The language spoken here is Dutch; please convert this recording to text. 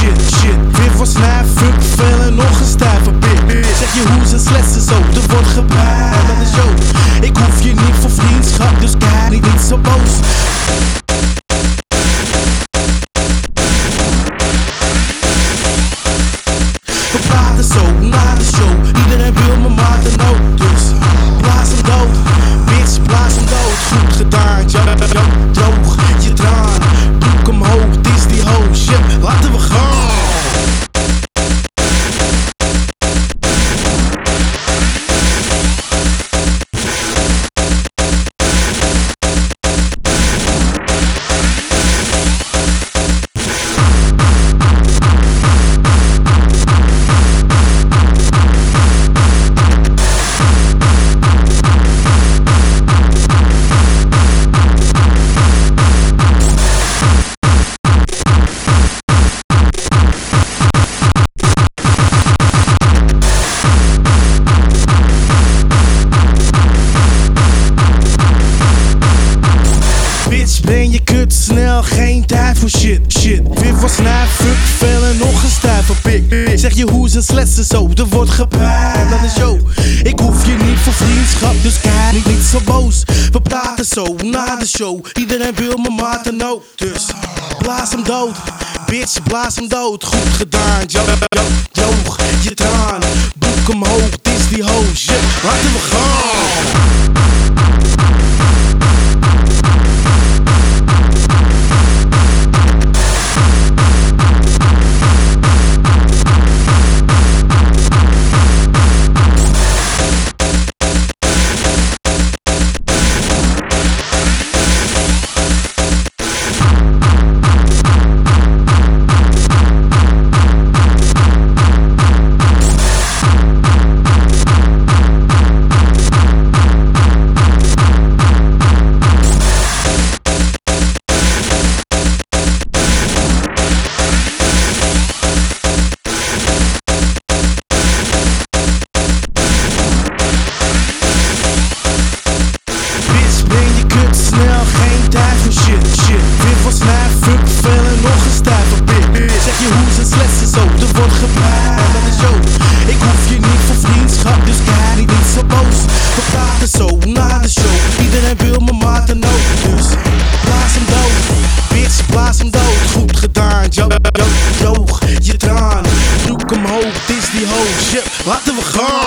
shit. Weer van snij, fuck veel en nog een stijve bitch. Zeg je hoe ze slessen zo, er wordt gebruikt. Dat is zo, ik hoef je niet voor vriendschap, dus kijk niet zo boos. We praten zo na de show, iedereen wil me maar de nood. Dus blaas hem dood, bitch, blaas hem dood. Goed gedaan, droog je traan. Broek omhoog, het is die ho, shit, laten we gaan. Ben je kut snel, geen tijd voor shit. Weer van snij, fuck veel en nog een stijve pik. Zeg je hoe ze slessen zo, er wordt gebruikt. Dat is zo, ik hoef je niet voor vriendschap, dus kijk niet zo boos. We praten zo na de show, iedereen wil me maar te nood. Dus blaas hem dood, bitch, blaas hem dood. Goed gedaan, droog je traan. Broek omhoog, het is die ho, shit, laten we gaan. Snel, geen tijd voor shit. Weer van snij, fuck veel en nog een stijve bitch. Zeg je hoe ze slessen zo, er wordt gebruikt. Dat is zo, ik hoef je niet voor vriendschap, dus kijk niet zo boos. We praten zo na de show, iedereen wil me maar te nood. Dus blaas hem dood, bitch, blaas hem dood. Goed gedaan, droog je traan. Broek omhoog, het is die ho, shit, laten we gaan.